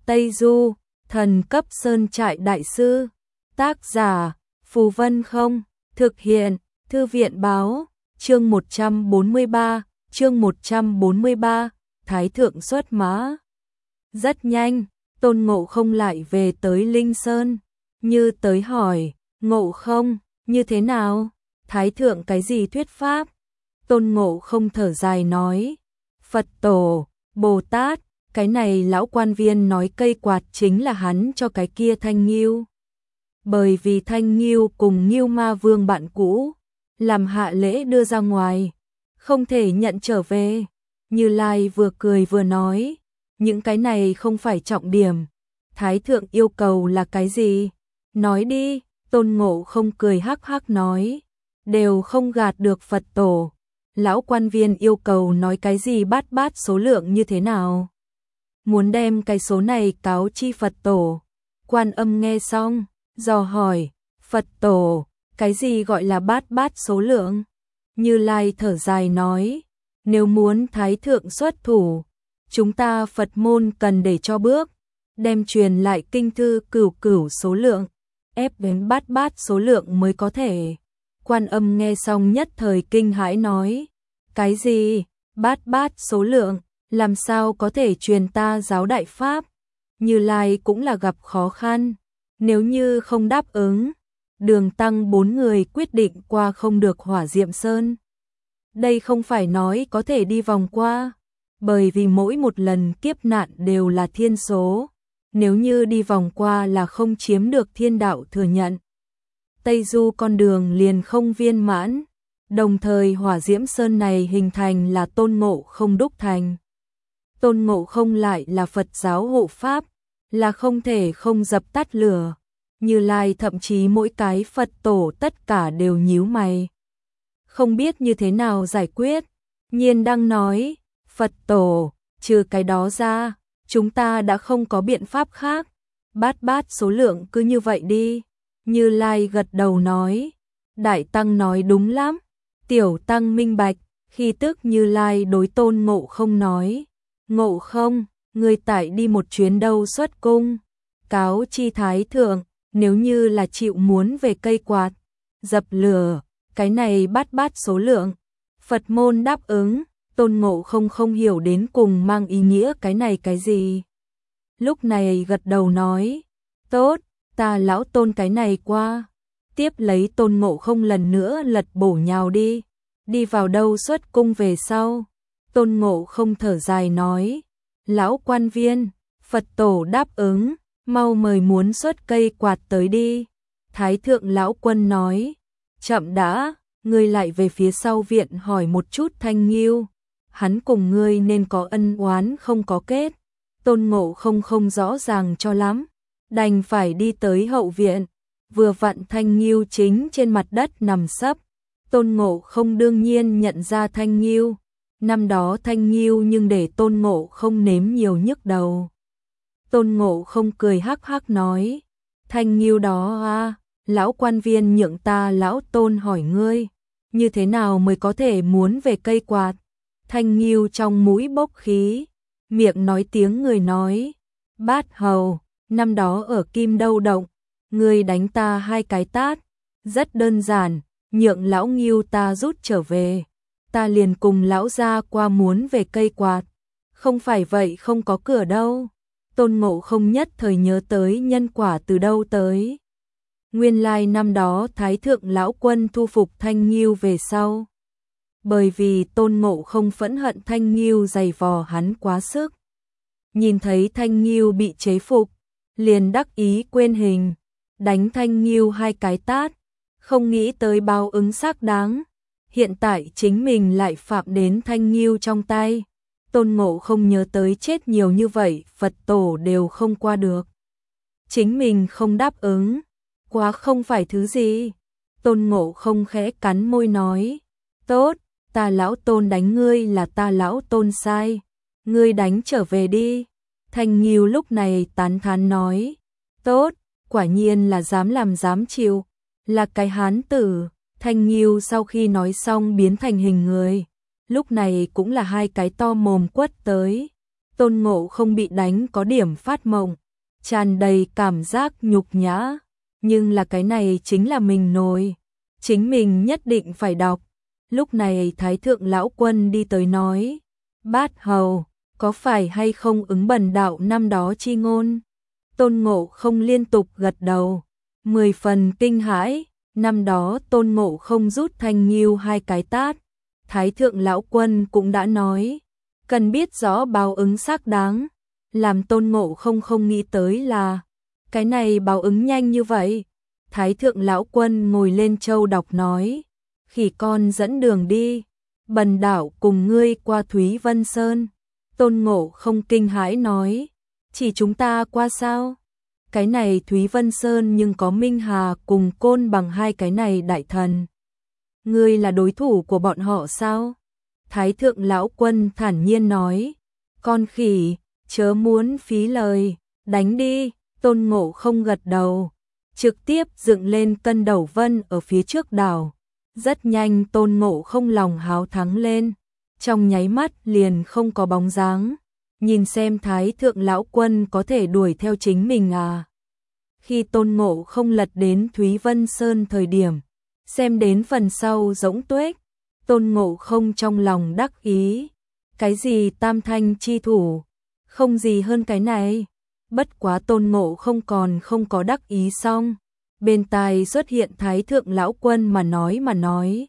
Tây Du, thần cấp sơn trại đại sư. Tác giả, Phù Vân Không. Thực hiện, Thư viện báo. Chương 143, Thái thượng xuất mã. Rất nhanh, Tôn Ngộ Không lại về tới Linh Sơn. Như tới hỏi, Ngộ Không, như thế nào? Thái thượng cái gì thuyết pháp? Tôn Ngộ Không thở dài nói, Phật Tổ, Bồ Tát, cái này lão quan viên nói cây quạt chính là hắn cho cái kia Thanh Nghiêu. Bởi vì Thanh Nghiêu cùng Nghiêu Ma Vương bạn cũ, làm hạ lễ đưa ra ngoài, không thể nhận trở về. Như Lai vừa cười vừa nói, những cái này không phải trọng điểm. Thái thượng yêu cầu là cái gì? Nói đi. Tôn Ngộ Không cười hắc hắc nói, đều không gạt được Phật Tổ. Lão quan viên yêu cầu nói cái gì bát bát số lượng như thế nào? Muốn đem cái số này cáo chi Phật Tổ. Quan Âm nghe xong, dò hỏi, Phật Tổ, cái gì gọi là bát bát số lượng? Như Lai thở dài nói, nếu muốn Thái thượng xuất thủ, chúng ta Phật môn cần để cho bước, đem truyền lại kinh thư cửu cửu số lượng, ép đến bát bát số lượng mới có thể. Quan Âm nghe xong nhất thời kinh hãi nói, cái gì? Bát bát số lượng, làm sao có thể truyền ta giáo đại pháp? Như Lai cũng là gặp khó khăn, nếu như không đáp ứng, Đường Tăng 4 người quyết định qua không được Hỏa Diệm Sơn. Đây không phải nói có thể đi vòng qua, bởi vì mỗi một lần kiếp nạn đều là thiên số, nếu như đi vòng qua là không chiếm được thiên đạo thừa nhận. Tây Du con đường liền không viên mãn, đồng thời Hỏa Diễm Sơn này hình thành là Tôn Ngộ Không đúc thành. Tôn Ngộ Không lại là Phật giáo hộ pháp, là không thể không dập tắt lửa. Như Lai thậm chí mỗi cái Phật tổ tất cả đều nhíu mày, không biết như thế nào giải quyết. Nhiên đang nói, Phật tổ, trừ cái đó ra, chúng ta đã không có biện pháp khác. Bát bát số lượng cứ như vậy đi. Như Lai gật đầu nói, Đại Tăng nói đúng lắm. Tiểu Tăng minh bạch. Khi tức Như Lai đối Tôn Ngộ Không nói, Ngộ Không, ngươi tại đi một chuyến đâu xuất cung, cáo chi Thái thượng, nếu như là chịu muốn về cây quạt, dập lửa, cái này bát bát số lượng. Phật môn đáp ứng. Tôn Ngộ Không không hiểu đến cùng mang ý nghĩa cái này cái gì. Lúc này gật đầu nói, tốt, ta lão Tôn cái này qua. Tiếp lấy Tôn Ngộ Không lần nữa lật bổ nhào đi. Đi vào đâu xuất cung về sau. Tôn Ngộ Không thở dài nói, lão quan viên, Phật tổ đáp ứng, mau mời muốn xuất cây quạt tới đi. Thái thượng lão quân nói, chậm đã, ngươi lại về phía sau viện hỏi một chút Thanh Nghiêu. Hắn cùng ngươi nên có ân oán không có kết. Tôn Ngộ Không không rõ ràng cho lắm, đành phải đi tới hậu viện. Vừa vặn Thanh Nghiêu chính trên mặt đất nằm sấp. Tôn Ngộ Không đương nhiên nhận ra Thanh Nghiêu. Năm đó Thanh Nghiêu nhưng để Tôn Ngộ Không nếm nhiều nhức đầu. Tôn Ngộ Không cười hắc hắc nói, Thanh Nghiêu đó à, lão quan viên nhượng ta lão Tôn hỏi ngươi, như thế nào mới có thể muốn về cây quạt? Thanh Nghiêu trong mũi bốc khí, miệng nói tiếng người nói, Bát Hầu, năm đó ở Kim Đâu Động, ngươi đánh ta 2 cái tát, rất đơn giản, nhượng lão Nghiêu ta rút trở về, ta liền cùng lão gia qua muốn về cây quạt, không phải vậy không có cửa đâu. Tôn Ngộ Không nhất thời nhớ tới nhân quả từ đâu tới. Nguyên lai năm đó Thái thượng lão quân thu phục Thanh Nghiêu về sau. Bởi vì Tôn Ngộ Không phẫn hận Thanh Nghiêu giày vò hắn quá sức. Nhìn thấy Thanh Nghiêu bị chế phục, liền đắc ý quên hình, đánh Thanh Nghiêu 2 cái tát, không nghĩ tới báo ứng xác đáng. Hiện tại chính mình lại phạm đến Thanh Nghiêu trong tay. Tôn Ngộ Không nhớ tới chết nhiều như vậy, Phật tổ đều không qua được. Chính mình không đáp ứng, quá không phải thứ gì. Tôn Ngộ Không khẽ cắn môi nói, tốt, ta lão Tôn đánh ngươi là ta lão Tôn sai, ngươi đánh trở về đi. Thanh Nghiêu lúc này tán thán nói, tốt, quả nhiên là dám làm dám chịu, là cái hán tử. Thanh Nghiêu sau khi nói xong biến thành hình người, lúc này cũng là 2 cái to mồm quất tới. Tôn Ngộ không bị đánh có điểm phát mộng, tràn đầy cảm giác nhục nhã, nhưng là cái này chính là mình nổi, chính mình nhất định phải đọc. Lúc này Thái thượng lão quân đi tới nói, Bát Hầu, có phải hay không ứng bần đạo năm đó chi ngôn? Tôn Ngộ không liên tục gật đầu, 10 phần kinh hãi, năm đó Tôn Ngộ không rút Thanh Nghiêu 2 cái tát. Thái thượng lão quân cũng đã nói, cần biết rõ báo ứng xác đáng, làm Tôn Ngộ không không nghĩ tới là, cái này báo ứng nhanh như vậy. Thái thượng lão quân ngồi lên châu đọc nói, khỉ con dẫn đường đi, bần đạo cùng ngươi qua Thúy Vân Sơn. Tôn Ngộ không kinh hãi nói, chỉ chúng ta qua sao? Cái này Thúy Vân Sơn nhưng có Minh Hà cùng Côn Bằng 2 cái này đại thần. Ngươi là đối thủ của bọn họ sao? Thái thượng lão quân thản nhiên nói, con khỉ, chớ muốn phí lời, đánh đi. Tôn Ngộ không gật đầu, trực tiếp dựng lên cân đầu vân ở phía trước đảo. Rất nhanh Tôn Ngộ không lòng háo thắng lên, trong nháy mắt liền không có bóng dáng. Nhìn xem Thái thượng lão quân có thể đuổi theo chính mình à? Khi Tôn Ngộ không lật đến Thúy Vân Sơn thời điểm, xem đến phần sau rỗng tuếch, Tôn Ngộ không trong lòng đắc ý, cái gì tam thanh chi thủ, không gì hơn cái này. Bất quá Tôn Ngộ không còn không có đắc ý xong, bên tai xuất hiện Thái thượng lão quân mà nói.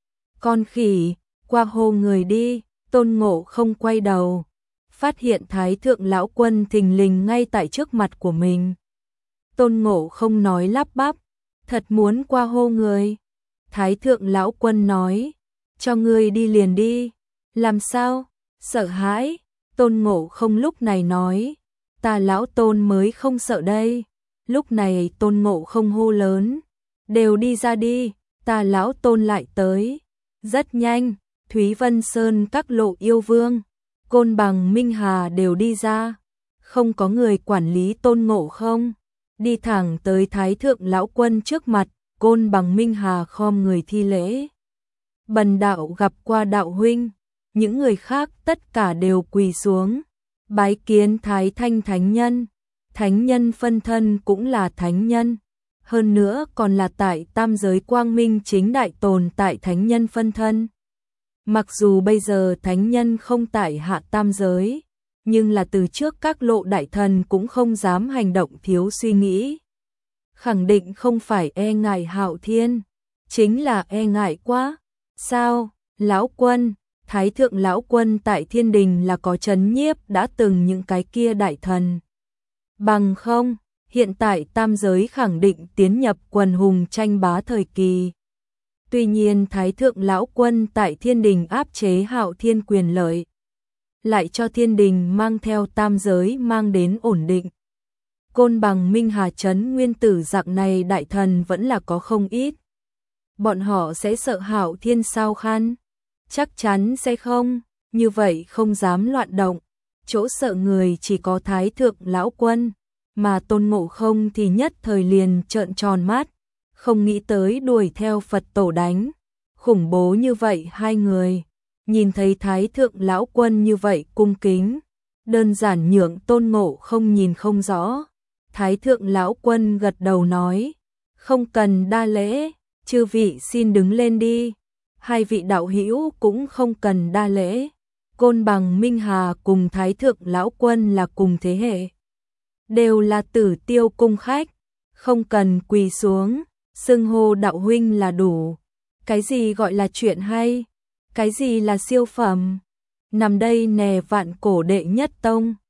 Con khỉ, qua hô người đi. Tôn Ngộ không quay đầu, phát hiện Thái thượng lão quân thình lình ngay tại trước mặt của mình. Tôn Ngộ không nói lắp bắp, thật muốn qua hô người. Thái thượng lão quân nói, cho ngươi đi liền đi. Làm sao? Sợ hãi? Tôn Ngộ không lúc này nói, ta lão Tôn mới không sợ đây. Lúc này Tôn Ngộ không hô lớn, đều đi ra đi, ta lão Tôn lại tới. Rất nhanh, Thúy Vân Sơn các lộ yêu vương, Côn Bằng Minh Hà đều đi ra, không có người quản lý Tôn Ngộ không, đi thẳng tới Thái thượng lão quân trước mặt. Côn Bằng Minh Hà khom người thi lễ, bần đạo gặp qua đạo huynh. Những người khác tất cả đều quỳ xuống, bái kiến Thái Thanh thánh nhân. Thánh nhân phân thân cũng là thánh nhân, hơn nữa còn là tại tam giới quang minh chính đại tồn tại thánh nhân phân thân. Mặc dù bây giờ thánh nhân không tại hạ tam giới, nhưng là từ trước các lộ đại thần cũng không dám hành động thiếu suy nghĩ. Khẳng định không phải e ngại Hạo Thiên, chính là e ngại quá. Sao, lão quân? Thái thượng lão quân tại thiên đình là có trấn nhiếp đã từng những cái kia đại thần. Bằng không, hiện tại tam giới khẳng định tiến nhập quần hùng tranh bá thời kỳ. Tuy nhiên Thái thượng lão quân tại thiên đình áp chế Hạo Thiên quyền lợi, lại cho thiên đình mang theo tam giới mang đến ổn định. Côn Bằng Minh Hà trấn nguyên tử dạng này đại thần vẫn là có không ít. Bọn họ sẽ sợ Hạo Thiên sao khăn? Chắc chắn sẽ không, như vậy không dám loạn động. Chỗ sợ người chỉ có Thái thượng lão quân, mà Tôn Ngộ không thì nhất thời liền trợn tròn mắt, không nghĩ tới đuổi theo Phật tổ đánh. Khủng bố như vậy hai người, nhìn thấy Thái thượng lão quân như vậy cung kính, đơn giản nhượng Tôn Ngộ không nhìn không rõ. Thái thượng lão quân gật đầu nói, không cần đa lễ, chư vị xin đứng lên đi. Hai vị đạo hữu cũng không cần đa lễ. Côn Bằng Minh Hà cùng Thái thượng lão quân là cùng thế hệ, đều là Tử Tiêu cung khách, không cần quỳ xuống, xưng hô đạo huynh là đủ. Cái gì gọi là chuyện hay? Cái gì là siêu phẩm? Nằm đây nè vạn cổ đệ nhất tông.